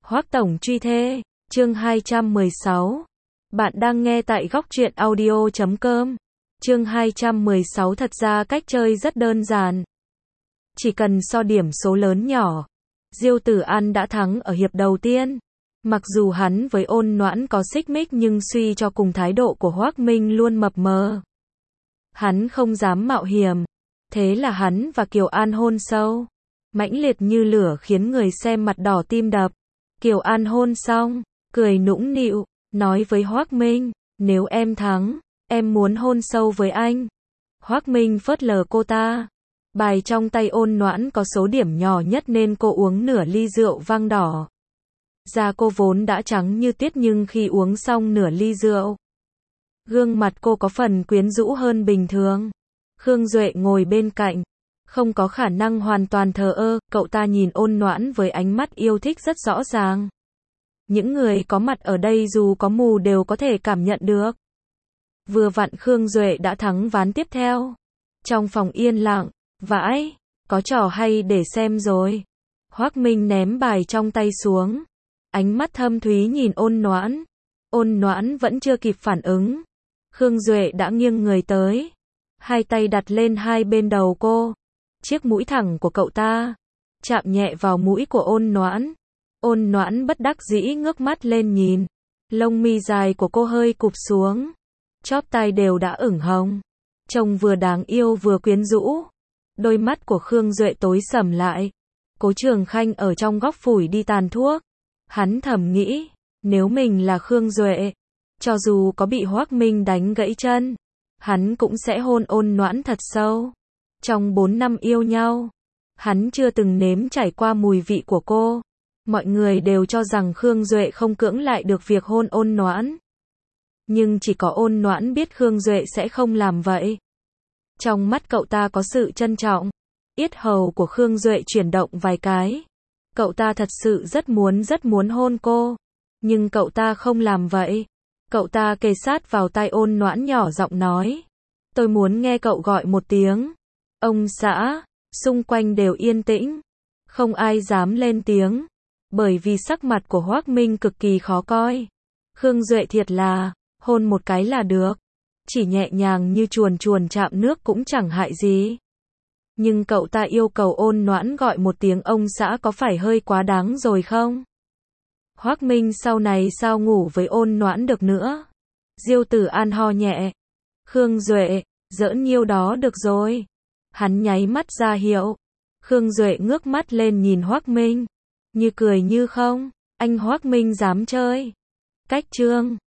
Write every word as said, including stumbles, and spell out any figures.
Hoắc tổng truy thê, chương hai trăm mười sáu. Bạn đang nghe tại góc truyện audio chấm com. Chương hai trăm mười sáu thật ra cách chơi rất đơn giản. Chỉ cần so điểm số lớn nhỏ. Diêu Tử An đã thắng ở hiệp đầu tiên. Mặc dù hắn với Ôn Noãn có xích mích nhưng suy cho cùng thái độ của Hoắc Minh luôn mập mờ. Hắn không dám mạo hiểm. Thế là hắn và Kiều An hôn sâu. Mãnh liệt như lửa khiến người xem mặt đỏ tim đập. Kiều An hôn xong, cười nũng nịu, nói với Hoắc Minh, nếu em thắng, em muốn hôn sâu với anh. Hoắc Minh phớt lờ cô ta. Bài trong tay Ôn Noãn có số điểm nhỏ nhất nên cô uống nửa ly rượu vang đỏ. Da cô vốn đã trắng như tuyết nhưng khi uống xong nửa ly rượu, gương mặt cô có phần quyến rũ hơn bình thường. Khương Duệ ngồi bên cạnh, không có khả năng hoàn toàn thờ ơ, cậu ta nhìn Ôn Noãn với ánh mắt yêu thích rất rõ ràng. Những người có mặt ở đây dù có mù đều có thể cảm nhận được. Vừa vặn Khương Duệ đã thắng ván tiếp theo. Trong phòng yên lặng, vãi, có trò hay để xem rồi. Hoắc Minh ném bài trong tay xuống. Ánh mắt thâm thúy nhìn Ôn Noãn. Ôn Noãn vẫn chưa kịp phản ứng. Khương Duệ đã nghiêng người tới. Hai tay đặt lên hai bên đầu cô. Chiếc mũi thẳng của cậu ta chạm nhẹ vào mũi của Ôn Noãn. Ôn Noãn bất đắc dĩ ngước mắt lên nhìn. Lông mi dài của cô hơi cụp xuống. Chóp tai đều đã ửng hồng. Trông vừa đáng yêu vừa quyến rũ. Đôi mắt của Khương Duệ tối sầm lại. Cố Trường Khanh ở trong góc phủi đi tàn thuốc. Hắn thầm nghĩ, nếu mình là Khương Duệ, cho dù có bị Hoắc Minh đánh gãy chân, hắn cũng sẽ hôn Ôn Noãn thật sâu. Trong bốn năm yêu nhau, hắn chưa từng nếm trải qua mùi vị của cô. Mọi người đều cho rằng Khương Duệ không cưỡng lại được việc hôn Ôn Noãn. Nhưng chỉ có Ôn Noãn biết Khương Duệ sẽ không làm vậy. Trong mắt cậu ta có sự trân trọng. Yết hầu của Khương Duệ chuyển động vài cái. Cậu ta thật sự rất muốn rất muốn hôn cô. Nhưng cậu ta không làm vậy. Cậu ta kề sát vào tai Ôn Noãn nhỏ giọng nói. Tôi muốn nghe cậu gọi một tiếng. Ông xã, xung quanh đều yên tĩnh. Không ai dám lên tiếng. Bởi vì sắc mặt của Hoắc Minh cực kỳ khó coi. Khương Duệ thiệt là, hôn một cái là được. Chỉ nhẹ nhàng như chuồn chuồn chạm nước cũng chẳng hại gì. Nhưng cậu ta yêu cầu Ôn Noãn gọi một tiếng ông xã có phải hơi quá đáng rồi không? Hoắc Minh sau này sao ngủ với Ôn Noãn được nữa? Diêu Tử An ho nhẹ. Khương Duệ, giỡn nhiêu đó được rồi. Hắn nháy mắt ra hiệu. Khương Duệ ngước mắt lên nhìn Hoắc Minh. Như cười như không. Anh Hoắc Minh dám chơi. Cách chương.